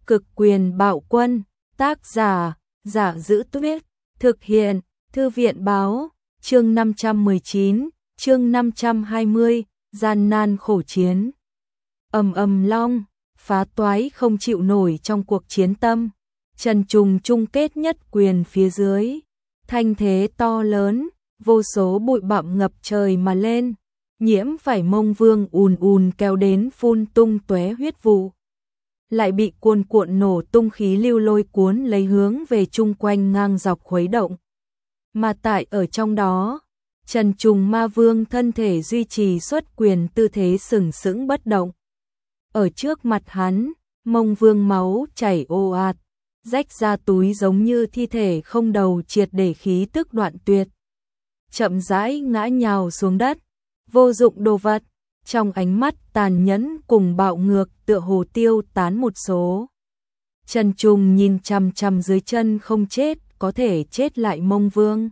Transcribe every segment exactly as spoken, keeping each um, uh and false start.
Cực quyền bạo quân, tác giả, Giả Giữ Tuyết, thực hiện, Thư viện báo, chương năm trăm mười chín, chương năm trăm hai mươi, gian nan khổ chiến. Ầm ầm long, phá toái không chịu nổi trong cuộc chiến tâm, Trần Trùng chung kết nhất quyền phía dưới, thanh thế to lớn, vô số bụi bặm ngập trời mà lên, nhiễm phải Mông Vương ùn ùn kéo đến phun tung tóe huyết vụ. Lại bị cuồn cuộn nổ tung khí lưu lôi cuốn lấy hướng về chung quanh ngang dọc khuấy động. Mà tại ở trong đó, Trần Trùng Ma Vương thân thể duy trì xuất quyền tư thế sừng sững bất động. Ở trước mặt hắn, Mông Vương máu chảy ồ ạt, rách ra túi giống như thi thể không đầu triệt để khí tức đoạn tuyệt. Chậm rãi ngã nhào xuống đất, vô dụng đồ vật, trong ánh mắt tàn nhẫn cùng bạo ngược tựa hồ tiêu tán một số. Trần Trùng nhìn chằm chằm dưới chân không chết, có thể chết lại Mông Vương.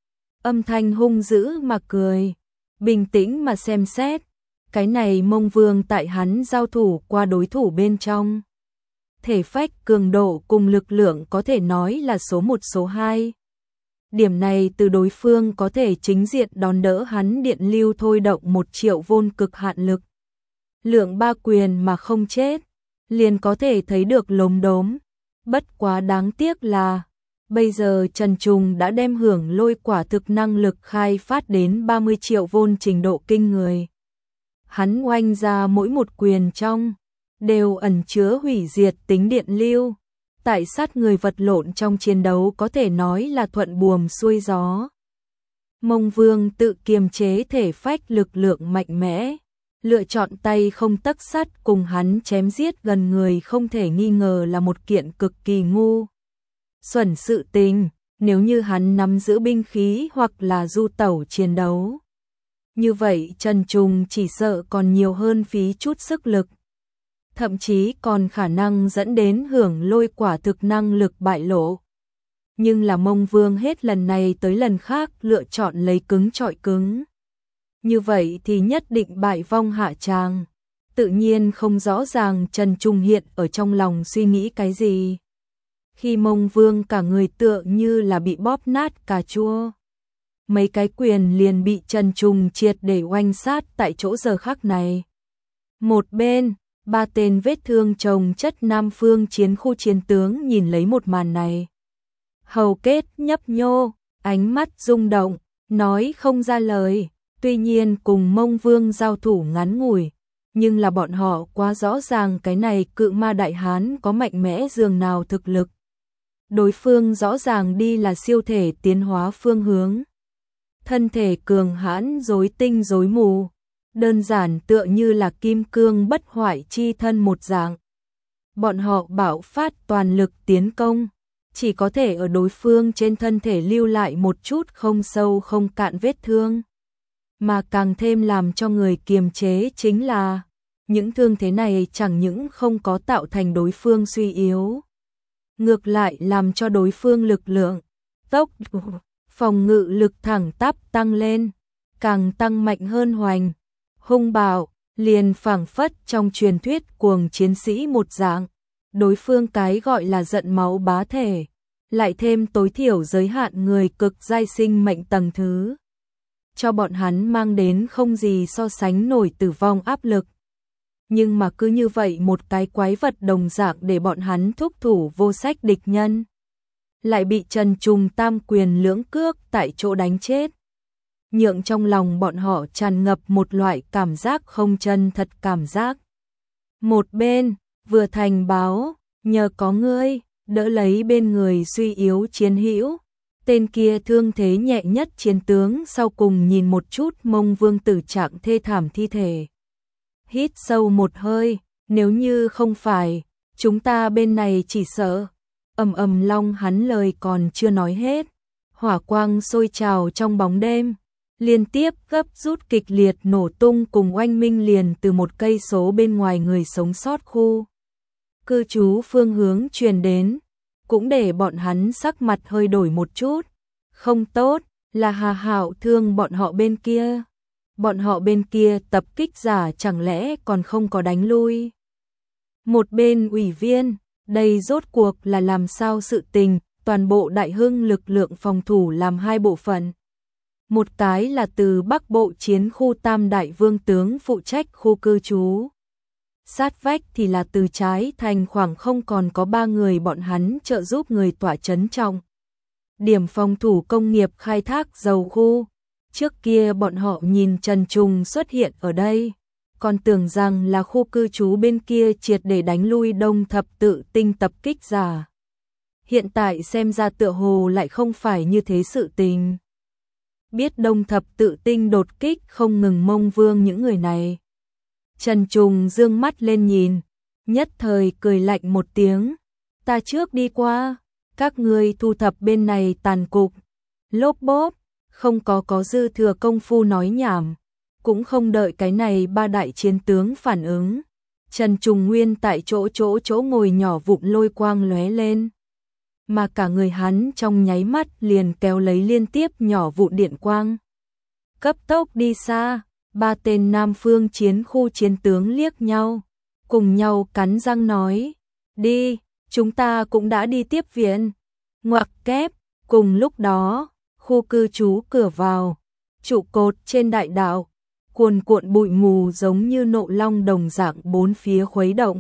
Âm thanh hung dữ mà cười, bình tĩnh mà xem xét, cái này Mông Vương tại hắn giao thủ qua đối thủ bên trong. Thể phách cường độ cùng lực lượng có thể nói là số một số hai. Điểm này từ đối phương có thể chính diện đón đỡ hắn điện lưu thôi động một triệu vôn cực hạn lực. Lượng ba quyền mà không chết, liền có thể thấy được lốm đốm. Bất quá đáng tiếc là, bây giờ Trần Trùng đã đem hưởng lôi quả thực năng lực khai phát đến ba mươi triệu vôn trình độ kinh người. Hắn oanh ra mỗi một quyền trong, đều ẩn chứa hủy diệt tính điện lưu. Tại sát người vật lộn trong chiến đấu có thể nói là thuận buồm xuôi gió. Mông Vương tự kiềm chế thể phách lực lượng mạnh mẽ, lựa chọn tay không tấc sắt cùng hắn chém giết gần người không thể nghi ngờ là một kiện cực kỳ ngu xuẩn sự tình, nếu như hắn nắm giữ binh khí hoặc là du tẩu chiến đấu. Như vậy Trần Trùng chỉ sợ còn nhiều hơn phí chút sức lực. Thậm chí còn khả năng dẫn đến hưởng lôi quả thực năng lực bại lộ. Nhưng là Mông Vương hết lần này tới lần khác lựa chọn lấy cứng trọi cứng. Như vậy thì nhất định bại vong hạ tràng. Tự nhiên không rõ ràng Trần Trùng hiện ở trong lòng suy nghĩ cái gì. Khi Mông Vương cả người tựa như là bị bóp nát cà chua. Mấy cái quyền liền bị Trần Trùng triệt để oanh sát tại chỗ giờ khắc này. Một bên, ba tên vết thương chồng chất Nam Phương chiến khu chiến tướng nhìn lấy một màn này. Hầu kết nhấp nhô, ánh mắt rung động, nói không ra lời. Tuy nhiên cùng Mông Vương giao thủ ngắn ngủi, nhưng là bọn họ quá rõ ràng cái này cự ma đại hán có mạnh mẽ dường nào thực lực. Đối phương rõ ràng đi là siêu thể tiến hóa phương hướng. Thân thể cường hãn rối tinh rối mù. Đơn giản tựa như là kim cương bất hoại chi thân một dạng. Bọn họ bạo phát toàn lực tiến công, chỉ có thể ở đối phương trên thân thể lưu lại một chút không sâu không cạn vết thương. Mà càng thêm làm cho người kiềm chế chính là, những thương thế này chẳng những không có tạo thành đối phương suy yếu. Ngược lại làm cho đối phương lực lượng, tốc, phòng ngự lực thẳng tắp tăng lên, càng tăng mạnh hơn hoành. Hung bạo, liền phảng phất trong truyền thuyết cuồng chiến sĩ một dạng, đối phương cái gọi là giận máu bá thể, lại thêm tối thiểu giới hạn người cực giai sinh mệnh tầng thứ. Cho bọn hắn mang đến không gì so sánh nổi tử vong áp lực. Nhưng mà cứ như vậy một cái quái vật đồng dạng để bọn hắn thúc thủ vô sách địch nhân. Lại bị Trần Trùng tam quyền lưỡng cước tại chỗ đánh chết. Nhượng trong lòng bọn họ tràn ngập một loại cảm giác không chân thật cảm giác. Một bên, vừa thành báo, nhờ có ngươi, đỡ lấy bên người suy yếu chiến hữu. Tên kia thương thế nhẹ nhất chiến tướng sau cùng nhìn một chút Mông Vương tử trạng thê thảm thi thể. Hít sâu một hơi, nếu như không phải, chúng ta bên này chỉ sợ. Ầm ầm long hắn lời còn chưa nói hết. Hỏa quang sôi trào trong bóng đêm. Liên tiếp gấp rút kịch liệt nổ tung cùng oanh minh liền từ một cây số bên ngoài người sống sót khu cư trú phương hướng truyền đến, cũng để bọn hắn sắc mặt hơi đổi một chút. Không tốt, là Hà Hạo thương bọn họ bên kia. Bọn họ bên kia tập kích giả chẳng lẽ còn không có đánh lui. Một bên ủy viên, Đây rốt cuộc là làm sao sự tình, toàn bộ Đại Hưng lực lượng phòng thủ làm hai bộ phận. Một cái là từ Bắc Bộ chiến khu Tam Đại Vương tướng phụ trách khu cư trú. Sát vách thì là từ trái thành khoảng không còn có ba người bọn hắn trợ giúp người tỏa trấn trọng. Điểm phòng thủ công nghiệp khai thác dầu khu. Trước kia bọn họ nhìn Trần Trùng xuất hiện ở đây, còn tưởng rằng là khu cư trú bên kia triệt để đánh lui Đông Thập Tự Tinh tập kích giả. Hiện tại xem ra tựa hồ lại không phải như thế sự tình. Biết Đông Thập Tự Tinh đột kích không ngừng Mông Vương những người này. Trần Trùng dương mắt lên nhìn, nhất thời cười lạnh một tiếng. Ta trước đi qua, các ngươi thu thập bên này tàn cục. Lốp bốp, không có có dư thừa công phu nói nhảm, cũng không đợi cái này ba đại chiến tướng phản ứng. Trần Trùng Nguyên tại chỗ chỗ chỗ ngồi nhỏ vụn lôi quang lóe lên. Mà cả người hắn trong nháy mắt liền kéo lấy liên tiếp nhỏ vụn điện quang. Cấp tốc đi xa, ba tên Nam Phương chiến khu chiến tướng liếc nhau, cùng nhau cắn răng nói, đi, chúng ta cũng đã đi tiếp viện. Ngoặc kép, cùng lúc đó, khu cư trú cửa vào, trụ cột trên đại đạo, cuồn cuộn bụi mù giống như nộ long đồng dạng bốn phía khuấy động.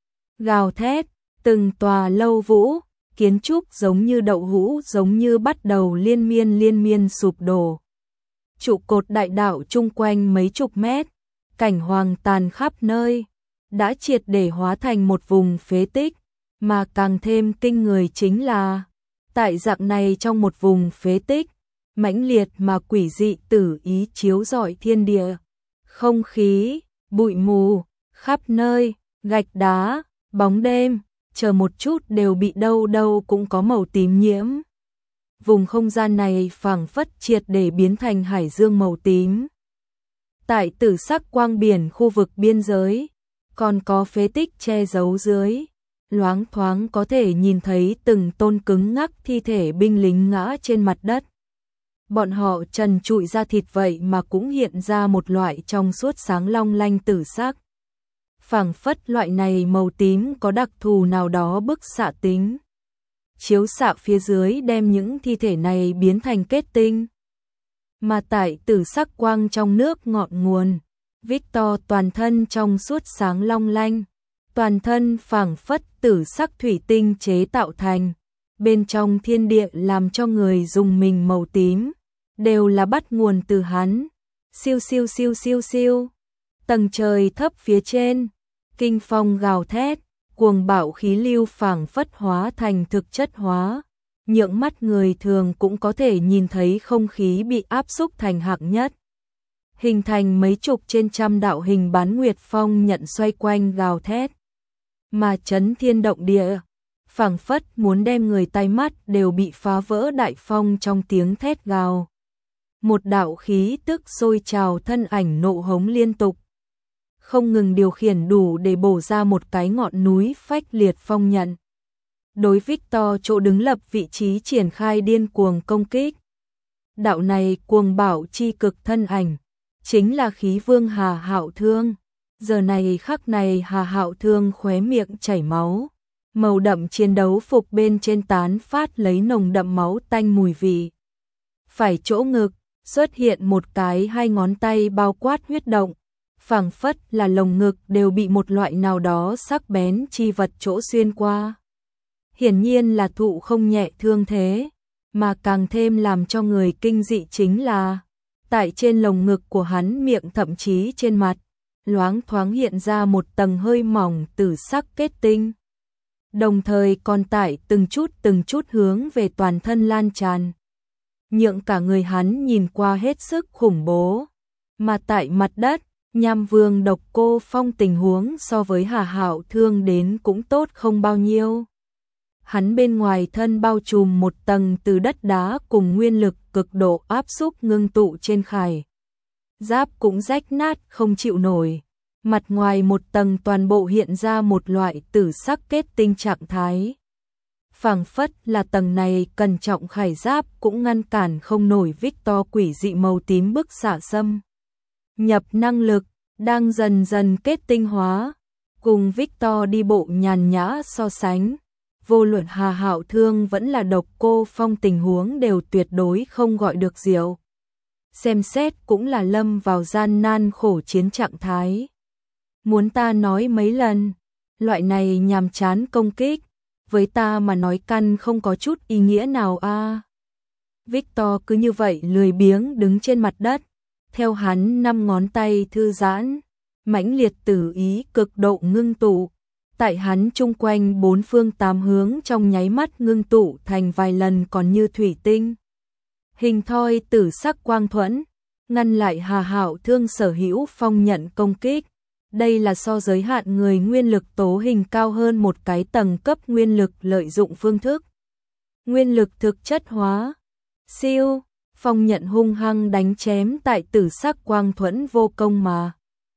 Gào thét, từng tòa lâu vũ, kiến trúc giống như đậu hũ giống như bắt đầu liên miên liên miên sụp đổ. Trụ cột đại đạo chung quanh mấy chục mét, cảnh hoang tàn khắp nơi, đã triệt để hóa thành một vùng phế tích, mà càng thêm kinh người chính là, tại dạng này trong một vùng phế tích, mãnh liệt mà quỷ dị tử ý chiếu rọi thiên địa, không khí, bụi mù, khắp nơi, gạch đá, bóng đêm, chờ một chút đều bị đâu đâu cũng có màu tím nhiễm. Vùng không gian này phảng phất triệt để biến thành hải dương màu tím. Tại tử sắc quang biển khu vực biên giới, còn có phế tích che giấu dưới, loáng thoáng có thể nhìn thấy từng tôn cứng ngắc thi thể binh lính ngã trên mặt đất. Bọn họ trần trụi ra thịt vậy mà cũng hiện ra một loại trong suốt sáng long lanh tử sắc. Phảng phất loại này màu tím có đặc thù nào đó bức xạ tính. Chiếu xạ phía dưới đem những thi thể này biến thành kết tinh. Mà tại tử sắc quang trong nước ngọn nguồn, Victor toàn thân trong suốt sáng long lanh, toàn thân phảng phất tử sắc thủy tinh chế tạo thành, bên trong thiên địa làm cho người dùng mình màu tím, đều là bắt nguồn từ hắn. Siêu siêu siêu siêu siêu, tầng trời thấp phía trên, kinh phong gào thét, cuồng bạo khí lưu phảng phất hóa thành thực chất hóa, nhượng mắt người thường cũng có thể nhìn thấy không khí bị áp xúc thành hạng nhất. Hình thành mấy chục trên trăm đạo hình bán nguyệt phong nhận xoay quanh gào thét, mà chấn thiên động địa, phảng phất muốn đem người tai mắt đều bị phá vỡ đại phong trong tiếng thét gào. Một đạo khí tức sôi trào thân ảnh nộ hống liên tục, không ngừng điều khiển đủ để bổ ra một cái ngọn núi phách liệt phong nhận. Đối Victor chỗ đứng lập vị trí triển khai điên cuồng công kích. Đạo này cuồng bạo chi cực thân ảnh, chính là khí vương Hà Hạo Thương. Giờ này khắc này Hà Hạo Thương khóe miệng chảy máu, màu đậm chiến đấu phục bên trên tán phát lấy nồng đậm máu tanh mùi vị. Phải chỗ ngực, xuất hiện một cái hai ngón tay bao quát huyết động, phảng phất là lồng ngực đều bị một loại nào đó sắc bén chi vật chỗ xuyên qua. Hiển nhiên là thụ không nhẹ thương thế, mà càng thêm làm cho người kinh dị chính là, tại trên lồng ngực của hắn miệng thậm chí trên mặt, loáng thoáng hiện ra một tầng hơi mỏng tử sắc kết tinh. Đồng thời còn tại từng chút từng chút hướng về toàn thân lan tràn, nhượng cả người hắn nhìn qua hết sức khủng bố. Mà tại mặt đất, Nham Vương Độc Cô Phong tình huống so với Hà Hạo Thương đến cũng tốt không bao nhiêu. Hắn bên ngoài thân bao trùm một tầng từ đất đá cùng nguyên lực cực độ áp xúc ngưng tụ trên khải. Giáp cũng rách nát không chịu nổi. Mặt ngoài một tầng toàn bộ hiện ra một loại tử sắc kết tinh trạng thái. Phảng phất là tầng này cẩn trọng khải giáp cũng ngăn cản không nổi Victor quỷ dị màu tím bức xạ xâm nhập năng lực, đang dần dần kết tinh hóa. Cùng Victor đi bộ nhàn nhã so sánh, vô luận Hà Hạo Thương vẫn là Độc Cô Phong tình huống đều tuyệt đối không gọi được diệu. Xem xét cũng là lâm vào gian nan khổ chiến trạng thái. Muốn ta nói mấy lần, loại này nhàm chán công kích, với ta mà nói căn không có chút ý nghĩa nào a. À. Victor cứ như vậy lười biếng đứng trên mặt đất, theo hắn năm ngón tay thư giãn, mãnh liệt tử ý cực độ ngưng tụ, tại hắn chung quanh bốn phương tám hướng trong nháy mắt ngưng tụ thành vài lần còn như thủy tinh. Hình thoi tử sắc quang thuẫn, ngăn lại Hà Hạo Thương sở hữu phong nhận công kích. Đây là so giới hạn người nguyên lực tố hình cao hơn một cái tầng cấp nguyên lực lợi dụng phương thức. Nguyên lực thực chất hóa. Siêu, phong nhận hung hăng đánh chém tại tử sắc quang thuẫn vô công mà.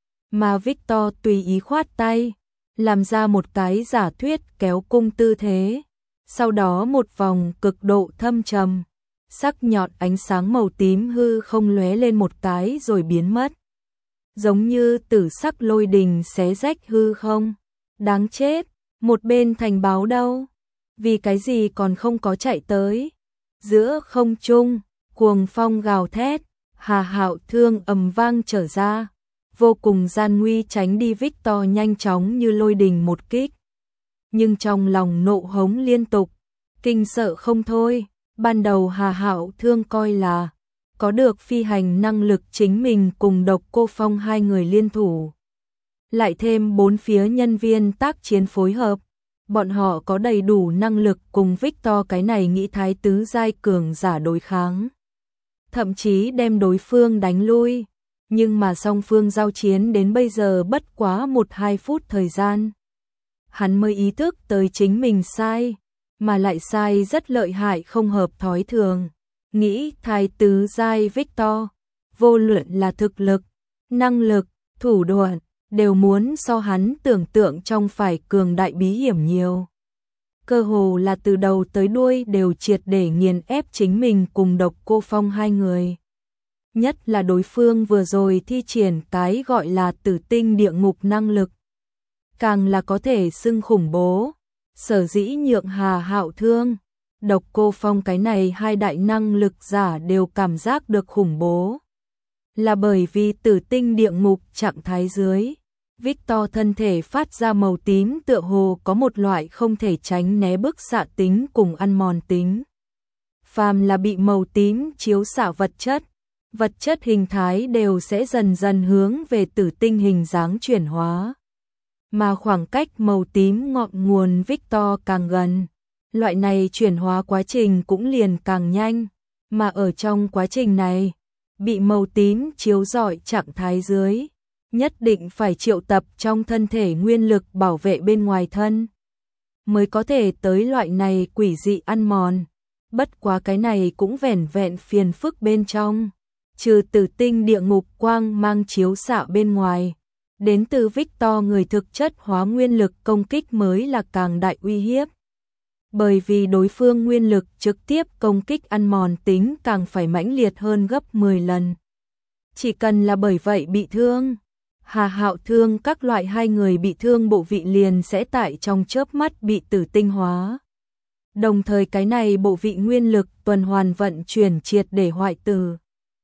Mà Victor tùy ý khoát tay, làm ra một cái giả thuyết kéo cung tư thế. Sau đó một vòng cực độ thâm trầm, sắc nhọn ánh sáng màu tím hư không lóe lên một cái rồi biến mất. Giống như tử sắc lôi đình xé rách hư không. Đáng chết, một bên thành báo đâu? Vì cái gì còn không có chạy tới? Giữa không trung, cuồng phong gào thét, Hà Hạo Thương ầm vang trở ra, vô cùng gian nguy tránh đi Victor nhanh chóng như lôi đình một kích. Nhưng trong lòng nộ hống liên tục, kinh sợ không thôi. Ban đầu Hà Hạo Thương coi là có được phi hành năng lực chính mình cùng Độc Cô Phong hai người liên thủ. Lại thêm bốn phía nhân viên tác chiến phối hợp, bọn họ có đầy đủ năng lực cùng Victor cái này nghĩ thái tứ giai cường giả đối kháng. Thậm chí đem đối phương đánh lui, nhưng mà song phương giao chiến đến bây giờ bất quá một hai phút thời gian. Hắn mới ý thức tới chính mình sai, mà lại sai rất lợi hại không hợp thói thường. Nghĩ thái tứ giai Victor, vô luận là thực lực, năng lực, thủ đoạn, đều muốn so hắn tưởng tượng trong phải cường đại bí hiểm nhiều. Cơ hồ là từ đầu tới đuôi đều triệt để nghiền ép chính mình cùng Độc Cô Phong hai người. Nhất là đối phương vừa rồi thi triển cái gọi là tử tinh địa ngục năng lực. Càng là có thể xưng khủng bố, sở dĩ nhượng Hà Hạo Thương, Độc Cô Phong cái này hai đại năng lực giả đều cảm giác được khủng bố. Là bởi vì tử tinh địa ngục trạng thái dưới, Victor thân thể phát ra màu tím tựa hồ có một loại không thể tránh né bức xạ tính cùng ăn mòn tính. Phàm là bị màu tím chiếu xạ vật chất, vật chất hình thái đều sẽ dần dần hướng về tử tinh hình dáng chuyển hóa. Mà khoảng cách màu tím ngọn nguồn Victor càng gần, loại này chuyển hóa quá trình cũng liền càng nhanh, mà ở trong quá trình này, bị màu tím chiếu rọi trạng thái dưới, nhất định phải triệu tập trong thân thể nguyên lực bảo vệ bên ngoài thân, mới có thể tới loại này quỷ dị ăn mòn. Bất quá cái này cũng vẻn vẹn phiền phức bên trong, trừ tử tinh địa ngục quang mang chiếu xạ bên ngoài, đến từ Victor người thực chất hóa nguyên lực công kích mới là càng đại uy hiếp. Bởi vì đối phương nguyên lực trực tiếp công kích ăn mòn tính càng phải mãnh liệt hơn gấp mười lần. Chỉ cần là bởi vậy bị thương, Hà Hạo Thương các loại hai người bị thương bộ vị liền sẽ tại trong chớp mắt bị tử tinh hóa. Đồng thời cái này bộ vị nguyên lực tuần hoàn vận chuyển triệt để hoại tử.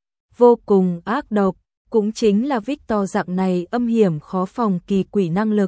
Vô cùng ác độc, cũng chính là Victor dạng này âm hiểm khó phòng kỳ quỷ năng lực.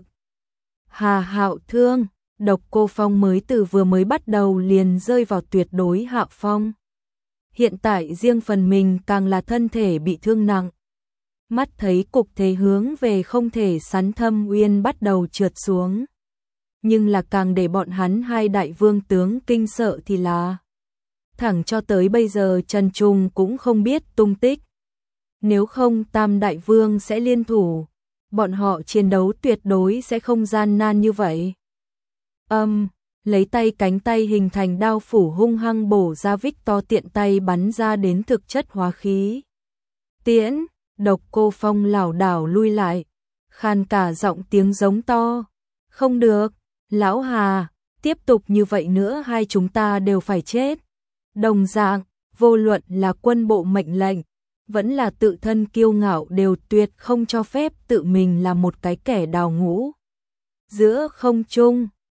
Hà Hạo Thương, Độc Cô Phong mới từ vừa mới bắt đầu liền rơi vào tuyệt đối hạ phong. Hiện tại riêng phần mình càng là thân thể bị thương nặng. Mắt thấy cục thế hướng về không thể sắn thâm uyên bắt đầu trượt xuống. Nhưng là càng để bọn hắn hai đại vương tướng kinh sợ thì là thẳng cho tới bây giờ Trần Trung cũng không biết tung tích. Nếu không tam đại vương sẽ liên thủ, bọn họ chiến đấu tuyệt đối sẽ không gian nan như vậy. Âm, um, lấy tay cánh tay hình thành đao phủ hung hăng bổ ra Victor tiện tay bắn ra đến thực chất hóa khí. Tiễn, Độc Cô Phong lảo đảo lui lại, khan cả giọng tiếng giống to. Không được, lão Hà, tiếp tục như vậy nữa hai chúng ta đều phải chết. Đồng dạng, vô luận là quân bộ mệnh lệnh, vẫn là tự thân kiêu ngạo đều tuyệt không cho phép tự mình là một cái kẻ đào ngũ. Giữa không trung,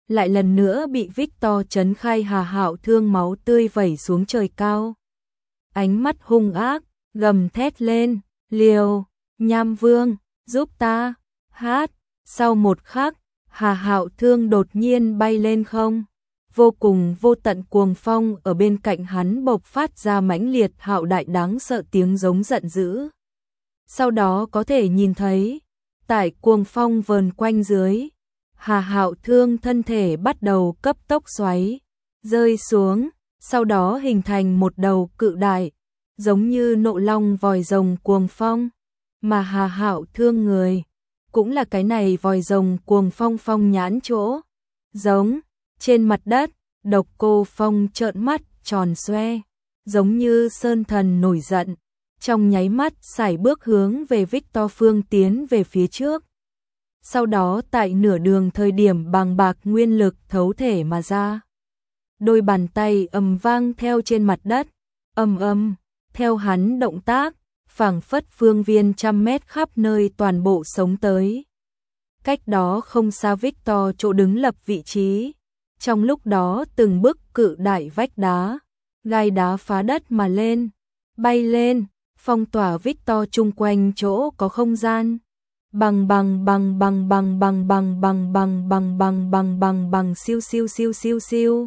lại lần nữa bị Victor chấn khai. Hà Hạo Thương máu tươi vẩy xuống trời cao. Ánh mắt hung ác, gầm thét lên, liều, Nham Vương, giúp ta, hát. Sau một khắc, Hà Hạo Thương đột nhiên bay lên không. Vô cùng vô tận cuồng phong ở bên cạnh hắn bộc phát ra mãnh liệt hạo đại đáng sợ tiếng giống giận dữ. Sau đó có thể nhìn thấy, tại cuồng phong vờn quanh dưới, Hà Hạo Thương thân thể bắt đầu cấp tốc xoáy, rơi xuống, sau đó hình thành một đầu cự đại, giống như nộ long vòi rồng cuồng phong, mà Hà Hạo Thương người, cũng là cái này vòi rồng cuồng phong phong nhãn chỗ, giống, trên mặt đất, Độc Cô Phong trợn mắt tròn xoe, giống như sơn thần nổi giận, trong nháy mắt sải bước hướng về Victor phương tiến về phía trước. Sau đó tại nửa đường thời điểm bàng bạc nguyên lực thấu thể mà ra. Đôi bàn tay ầm vang theo trên mặt đất, ầm ầm, theo hắn động tác, phảng phất phương viên trăm mét khắp nơi toàn bộ sống tới. Cách đó không xa Victor chỗ đứng lập vị trí, trong lúc đó từng bức cự đại vách đá, gai đá phá đất mà lên, bay lên, phong tỏa Victor chung quanh chỗ có không gian. Bằng bằng bằng bằng bằng bằng bằng bằng bằng bằng bằng bằng bằng bằng siêu siêu siêu siêu siêu.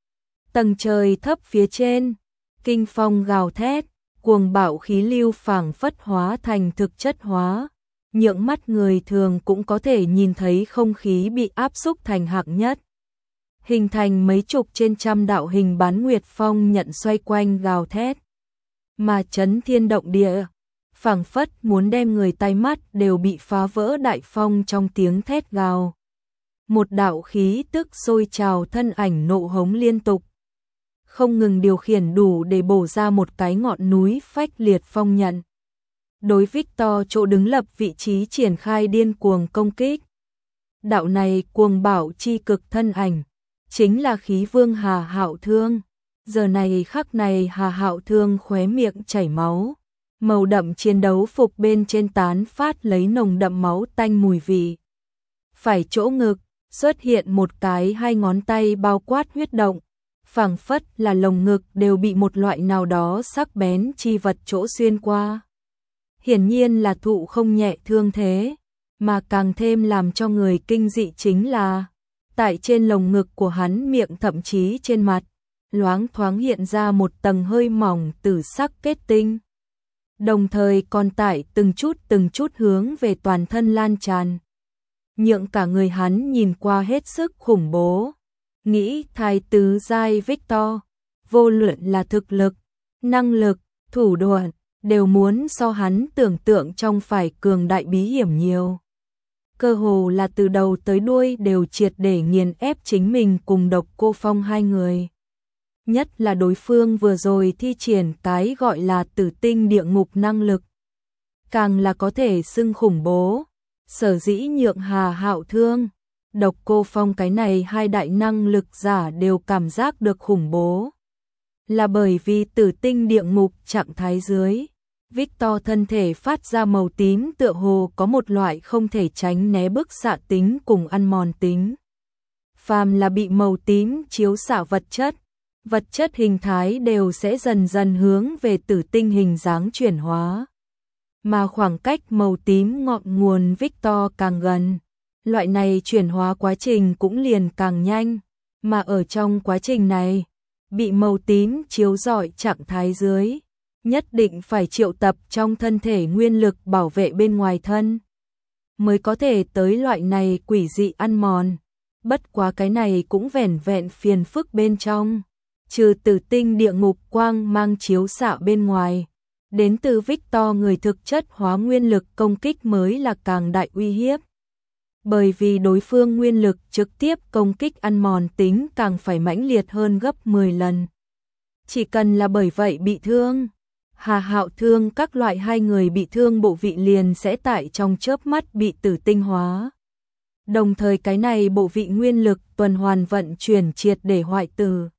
Tầng trời thấp phía trên, kinh phong gào thét, cuồng bạo khí lưu phảng phất hóa thành thực chất hóa, nhượng mắt người thường cũng có thể nhìn thấy không khí bị áp xúc thành hạc nhất. Hình thành mấy chục trên trăm đạo hình bán nguyệt phong nhận xoay quanh gào thét, mà chấn thiên động địa, phảng phất muốn đem người tai mắt đều bị phá vỡ đại phong trong tiếng thét gào. Một đạo khí tức sôi trào thân ảnh nộ hống liên tục, không ngừng điều khiển đủ để bổ ra một cái ngọn núi phách liệt phong nhận. Đối Victor chỗ đứng lập vị trí triển khai điên cuồng công kích. Đạo này cuồng bạo chi cực thân ảnh, chính là khí vương Hà Hạo Thương. Giờ này khắc này Hà Hạo Thương khóe miệng chảy máu, màu đậm chiến đấu phục bên trên tán phát lấy nồng đậm máu tanh mùi vị. Phải chỗ ngực, xuất hiện một cái hai ngón tay bao quát huyết động, phảng phất là lồng ngực đều bị một loại nào đó sắc bén chi vật chỗ xuyên qua. Hiển nhiên là thụ không nhẹ thương thế, mà càng thêm làm cho người kinh dị chính là, tại trên lồng ngực của hắn miệng thậm chí trên mặt, loáng thoáng hiện ra một tầng hơi mỏng tử sắc kết tinh. Đồng thời còn tại từng chút từng chút hướng về toàn thân lan tràn. Nhượng cả người hắn nhìn qua hết sức khủng bố. Nghĩ thái tứ giai Victor, vô luận là thực lực, năng lực, thủ đoạn, đều muốn so hắn tưởng tượng trong phải cường đại bí hiểm nhiều. Cơ hồ là từ đầu tới đuôi đều triệt để nghiền ép chính mình cùng Độc Cô Phong hai người. Nhất là đối phương vừa rồi thi triển cái gọi là tử tinh địa ngục năng lực, càng là có thể xưng khủng bố. Sở dĩ nhượng Hà Hạo Thương, Độc Cô Phong cái này hai đại năng lực giả đều cảm giác được khủng bố, là bởi vì tử tinh địa ngục trạng thái dưới, Victor thân thể phát ra màu tím tựa hồ có một loại không thể tránh né bức xạ tính cùng ăn mòn tính. Phàm là bị màu tím chiếu xạ vật chất, vật chất hình thái đều sẽ dần dần hướng về tử tinh hình dáng chuyển hóa. Mà khoảng cách màu tím ngọn nguồn Victor càng gần, loại này chuyển hóa quá trình cũng liền càng nhanh, mà ở trong quá trình này, bị màu tím chiếu rọi trạng thái dưới, nhất định phải triệu tập trong thân thể nguyên lực bảo vệ bên ngoài thân, mới có thể tới loại này quỷ dị ăn mòn. Bất quá cái này cũng vẻn vẹn phiền phức bên trong, trừ tử tinh địa ngục quang mang chiếu xạ bên ngoài, đến từ Victor người thực chất hóa nguyên lực công kích mới là càng đại uy hiếp. Bởi vì đối phương nguyên lực trực tiếp công kích ăn mòn tính càng phải mãnh liệt hơn gấp mười lần. Chỉ cần là bởi vậy bị thương, Hà Hạo Thương các loại hai người bị thương bộ vị liền sẽ tại trong chớp mắt bị tử tinh hóa. Đồng thời cái này bộ vị nguyên lực tuần hoàn vận chuyển triệt để hoại tử.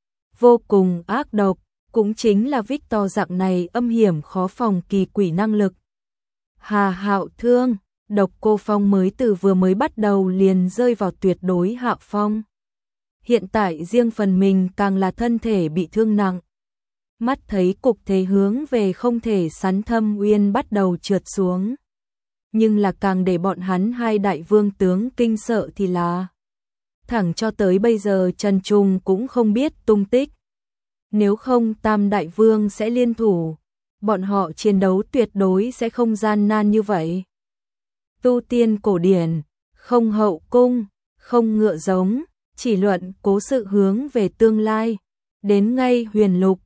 Vô cùng ác độc, cũng chính là Victor dạng này âm hiểm khó phòng kỳ quỷ năng lực. Hà Hạo Thương, Độc Cô Phong mới từ vừa mới bắt đầu liền rơi vào tuyệt đối hạ phong. hiện tại riêng phần mình càng là thân thể bị thương nặng. Mắt thấy cục thế hướng về không thể sắn Thâm Uyên bắt đầu trượt xuống. Nhưng là càng để bọn hắn hai đại vương tướng kinh sợ thì là thẳng cho tới bây giờ Trần Trùng cũng không biết tung tích. Nếu không Tam đại vương sẽ liên thủ, bọn họ chiến đấu tuyệt đối sẽ không gian nan như vậy. Tu tiên cổ điển, không hậu cung, không ngựa giống, chỉ luận cố sự hướng về tương lai. Đến ngay huyền lục,